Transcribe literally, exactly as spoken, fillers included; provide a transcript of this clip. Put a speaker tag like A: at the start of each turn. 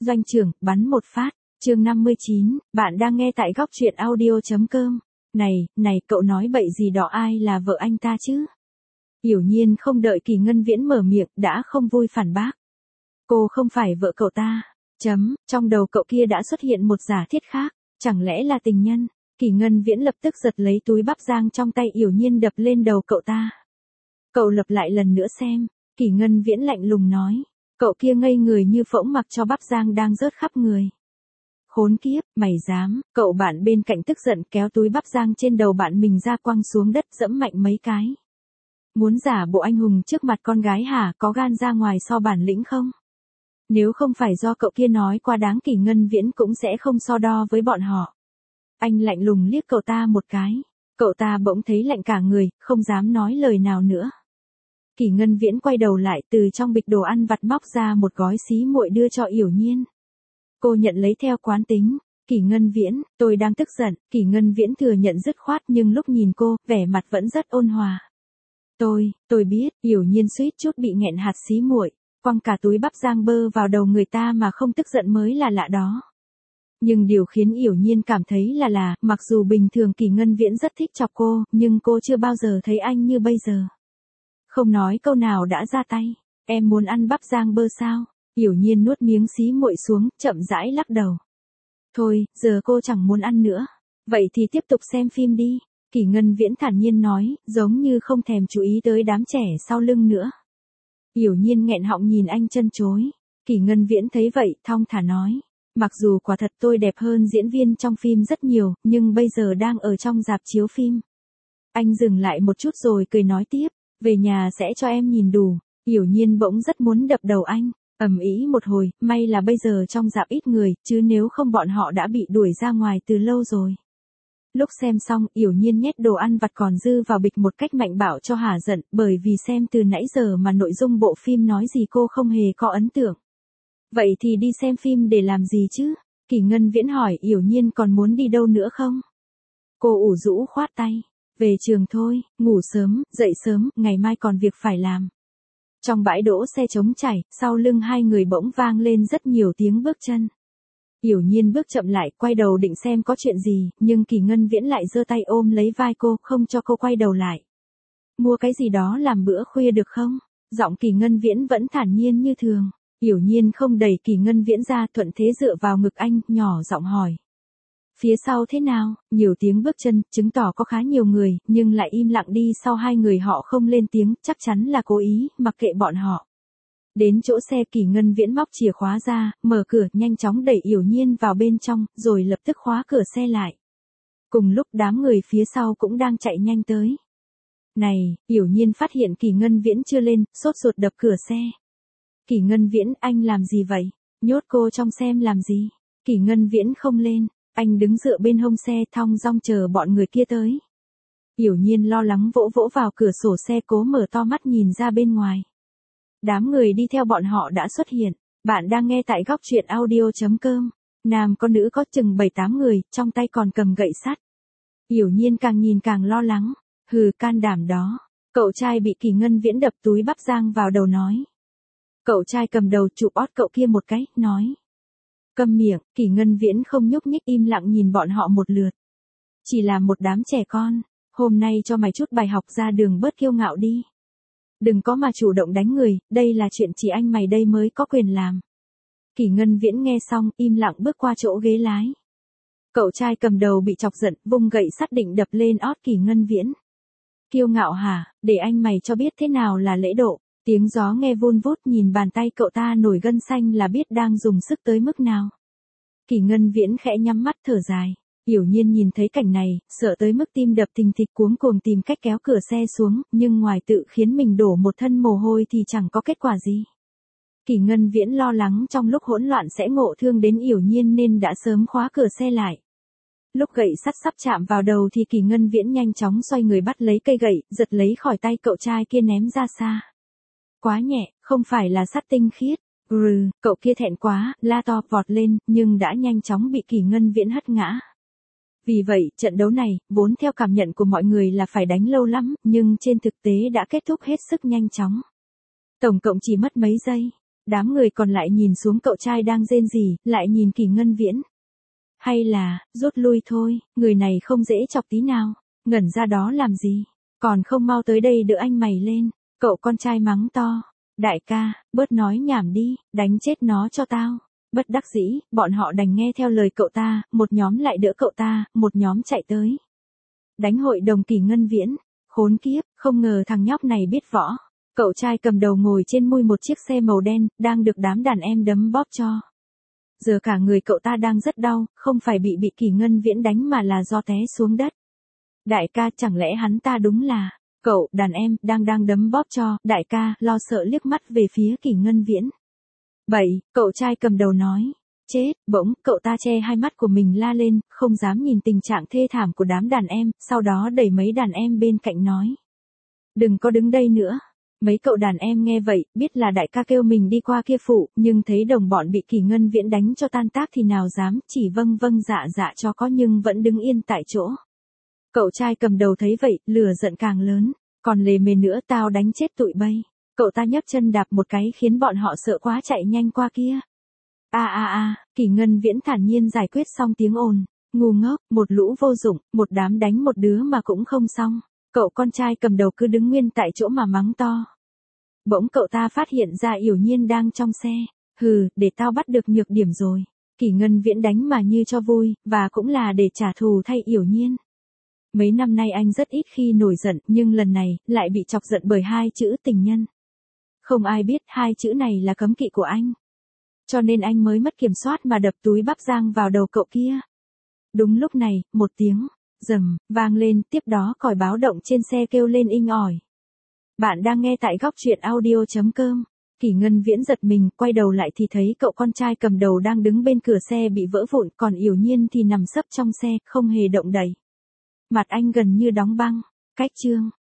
A: Doanh trưởng, bắn một phát. Chương năm mươi chín, bạn đang nghe tại góc truyện audio chấm com. Này, này, cậu nói bậy gì đó, ai là vợ anh ta chứ? Yểu Nhiên không đợi Kỳ Ngân Viễn mở miệng, đã không vui phản bác. Cô không phải vợ cậu ta. Chấm, trong đầu cậu kia đã xuất hiện một giả thiết khác, chẳng lẽ là tình nhân? Kỳ Ngân Viễn lập tức giật lấy túi bắp rang trong tay Yểu Nhiên đập lên đầu cậu ta. Cậu lặp lại lần nữa xem. Kỳ Ngân Viễn lạnh lùng nói. Cậu kia ngây người như phỗng mặc cho bắp rang đang rớt khắp người. Khốn kiếp, mày dám? Cậu bạn bên cạnh tức giận kéo túi bắp rang trên đầu bạn mình ra quăng xuống đất dẫm mạnh mấy cái. Muốn giả bộ anh hùng trước mặt con gái hả? Có gan ra ngoài so bản lĩnh không? Nếu không phải do cậu kia nói quá đáng, Kỳ Ngân Viễn cũng sẽ không so đo với bọn họ. Anh lạnh lùng liếc cậu ta một cái. Cậu ta bỗng thấy lạnh cả người, không dám nói lời nào nữa. Kỳ Ngân Viễn quay đầu lại, từ trong bịch đồ ăn vặt móc ra một gói xí muội đưa cho Yểu Nhiên. Cô nhận lấy theo quán tính. Kỳ Ngân Viễn, tôi đang tức giận. Kỳ Ngân Viễn thừa nhận dứt khoát, nhưng lúc nhìn cô, vẻ mặt vẫn rất ôn hòa. Tôi, tôi biết. Yểu Nhiên suýt chút bị nghẹn hạt xí muội, quăng cả túi bắp rang bơ vào đầu người ta mà không tức giận mới là lạ đó. Nhưng điều khiến Yểu Nhiên cảm thấy là là, mặc dù bình thường Kỳ Ngân Viễn rất thích chọc cô, nhưng cô chưa bao giờ thấy anh như bây giờ. Không nói câu nào đã ra tay. Em muốn ăn bắp rang bơ sao? Yểu Nhiên nuốt miếng xí muội xuống, chậm rãi lắc đầu. Thôi, giờ cô chẳng muốn ăn nữa. Vậy thì tiếp tục xem phim đi. Kỳ Ngân Viễn thản nhiên nói, giống như không thèm chú ý tới đám trẻ sau lưng nữa. Yểu Nhiên nghẹn họng nhìn anh chân chối. Kỳ Ngân Viễn thấy vậy, thong thả nói. Mặc dù quả thật tôi đẹp hơn diễn viên trong phim rất nhiều, nhưng bây giờ đang ở trong rạp chiếu phim. Anh dừng lại một chút rồi cười nói tiếp. Về nhà sẽ cho em nhìn đủ. Yểu Nhiên bỗng rất muốn đập đầu anh. Ầm ĩ một hồi, may là bây giờ trong rạp ít người, chứ nếu không bọn họ đã bị đuổi ra ngoài từ lâu rồi. Lúc xem xong, Yểu Nhiên nhét đồ ăn vặt còn dư vào bịch một cách mạnh bạo cho hả giận, bởi vì xem từ nãy giờ mà nội dung bộ phim nói gì cô không hề có ấn tượng. Vậy thì đi xem phim để làm gì chứ? Kỳ Ngân Viễn hỏi Yểu Nhiên còn muốn đi đâu nữa không? Cô ủ rũ khoát tay. Về trường thôi, ngủ sớm, dậy sớm, ngày mai còn việc phải làm. Trong bãi đỗ xe trống trải, sau lưng hai người bỗng vang lên rất nhiều tiếng bước chân. Yểu Nhiên bước chậm lại, quay đầu định xem có chuyện gì, nhưng Kỳ Ngân Viễn lại giơ tay ôm lấy vai cô, không cho cô quay đầu lại. Mua cái gì đó làm bữa khuya được không? Giọng Kỳ Ngân Viễn vẫn thản nhiên như thường. Yểu Nhiên không đẩy Kỳ Ngân Viễn ra, thuận thế dựa vào ngực anh, nhỏ giọng hỏi. Phía sau thế nào? Nhiều tiếng bước chân, chứng tỏ có khá nhiều người, nhưng lại im lặng đi sau hai người họ không lên tiếng, chắc chắn là cố ý, mặc kệ bọn họ. Đến chỗ xe, Kỳ Ngân Viễn móc chìa khóa ra, mở cửa, nhanh chóng đẩy Yểu Nhiên vào bên trong, rồi lập tức khóa cửa xe lại. Cùng lúc đám người phía sau cũng đang chạy nhanh tới. Này, Yểu Nhiên phát hiện Kỳ Ngân Viễn chưa lên, sốt ruột đập cửa xe. Kỳ Ngân Viễn, anh làm gì vậy? Nhốt cô trong xem làm gì? Kỳ Ngân Viễn không lên. Anh đứng dựa bên hông xe thong dong chờ bọn người kia tới. Yểu Nhiên lo lắng vỗ vỗ vào cửa sổ xe, cố mở to mắt nhìn ra bên ngoài. Đám người đi theo bọn họ đã xuất hiện. Bạn đang nghe tại góc truyện audio chấm com. Nam có nữ có chừng bảy tám người, trong tay còn cầm gậy sắt. Yểu Nhiên càng nhìn càng lo lắng. Hừ, can đảm đó. Cậu trai bị Kỳ Ngân Viễn đập túi bắp rang vào đầu nói. Cậu trai cầm đầu chụp ót cậu kia một cái, nói. Câm miệng. Kỳ Ngân Viễn không nhúc nhích, im lặng nhìn bọn họ một lượt. Chỉ là một đám trẻ con. Hôm nay cho mày chút bài học, ra đường bớt kiêu ngạo đi. Đừng có mà chủ động đánh người, đây là chuyện chỉ anh mày đây mới có quyền làm. Kỳ Ngân Viễn nghe xong, im lặng bước qua chỗ ghế lái. Cậu trai cầm đầu bị chọc giận, vung gậy sắt định đập lên ót Kỳ Ngân Viễn. Kiêu ngạo hả? Để anh mày cho biết thế nào là lễ độ. Tiếng gió nghe vun vút, nhìn bàn tay cậu ta nổi gân xanh là biết đang dùng sức tới mức nào. Kỳ Ngân Viễn khẽ nhắm mắt thở dài. Yểu Nhiên nhìn thấy cảnh này, sợ tới mức tim đập thình thịch, cuống cuồng tìm cách kéo cửa xe xuống, nhưng ngoài tự khiến mình đổ một thân mồ hôi thì chẳng có kết quả gì. Kỳ Ngân Viễn lo lắng trong lúc hỗn loạn sẽ ngộ thương đến Yểu Nhiên nên đã sớm khóa cửa xe lại. Lúc gậy sắt sắp chạm vào đầu thì Kỳ Ngân Viễn nhanh chóng xoay người bắt lấy cây gậy, giật lấy khỏi tay cậu trai kia ném ra xa. Quá nhẹ, không phải là sắt tinh khiết. Rừ, cậu kia thẹn quá, la to vọt lên, nhưng đã nhanh chóng bị Kỳ Ngân Viễn hất ngã. Vì vậy, trận đấu này, vốn theo cảm nhận của mọi người là phải đánh lâu lắm, nhưng trên thực tế đã kết thúc hết sức nhanh chóng. Tổng cộng chỉ mất mấy giây. Đám người còn lại nhìn xuống cậu trai đang rên rỉ, lại nhìn Kỷ Ngân Viễn. Hay là, rút lui thôi, người này không dễ chọc tí nào, ngẩn ra đó làm gì, còn không mau tới đây đỡ anh mày lên, cậu con trai mắng to. Đại ca, bớt nói nhảm đi, đánh chết nó cho tao. Bất đắc dĩ, bọn họ đành nghe theo lời cậu ta, một nhóm lại đỡ cậu ta, một nhóm chạy tới. Đánh hội đồng Kỷ Ngân Viễn, khốn kiếp, không ngờ thằng nhóc này biết võ. Cậu trai cầm đầu ngồi trên mui một chiếc xe màu đen, đang được đám đàn em đấm bóp cho. Giờ cả người cậu ta đang rất đau, không phải bị bị Kỷ Ngân Viễn đánh mà là do té xuống đất. Đại ca, chẳng lẽ hắn ta đúng là... Cậu, đàn em, đang đang đấm bóp cho, đại ca, lo sợ liếc mắt về phía Kỷ Ngân Viễn. Bậy, cậu trai cầm đầu nói. Chết, bỗng, cậu ta che hai mắt của mình la lên, không dám nhìn tình trạng thê thảm của đám đàn em, sau đó đẩy mấy đàn em bên cạnh nói. Đừng có đứng đây nữa. Mấy cậu đàn em nghe vậy, biết là đại ca kêu mình đi qua kia phụ, nhưng thấy đồng bọn bị Kỷ Ngân Viễn đánh cho tan tác thì nào dám, chỉ vâng vâng dạ dạ cho có nhưng vẫn đứng yên tại chỗ. Cậu trai cầm đầu thấy vậy, lửa giận càng lớn, còn lề mề nữa tao đánh chết tụi bay. Cậu ta nhấc chân đạp một cái khiến bọn họ sợ quá chạy nhanh qua kia. A a a, Kỷ Ngân Viễn thản nhiên giải quyết xong tiếng ồn, ngu ngốc, một lũ vô dụng, một đám đánh một đứa mà cũng không xong. Cậu con trai cầm đầu cứ đứng nguyên tại chỗ mà mắng to. Bỗng cậu ta phát hiện ra Yểu Nhiên đang trong xe. Hừ, để tao bắt được nhược điểm rồi. Kỷ Ngân Viễn đánh mà như cho vui, và cũng là để trả thù thay Yểu Nhiên. Mấy năm nay anh rất ít khi nổi giận, nhưng lần này, lại bị chọc giận bởi hai chữ tình nhân. Không ai biết hai chữ này là cấm kỵ của anh. Cho nên anh mới mất kiểm soát mà đập túi bắp rang vào đầu cậu kia. Đúng lúc này, một tiếng, rầm, vang lên, tiếp đó còi báo động trên xe kêu lên inh ỏi. Bạn đang nghe tại góc truyện audio.com. Kỷ Ngân Viễn giật mình, quay đầu lại thì thấy cậu con trai cầm đầu đang đứng bên cửa xe bị vỡ vụn, còn Yểu Nhiên thì nằm sấp trong xe, không hề động đậy. Mặt anh gần như đóng băng. Cách chương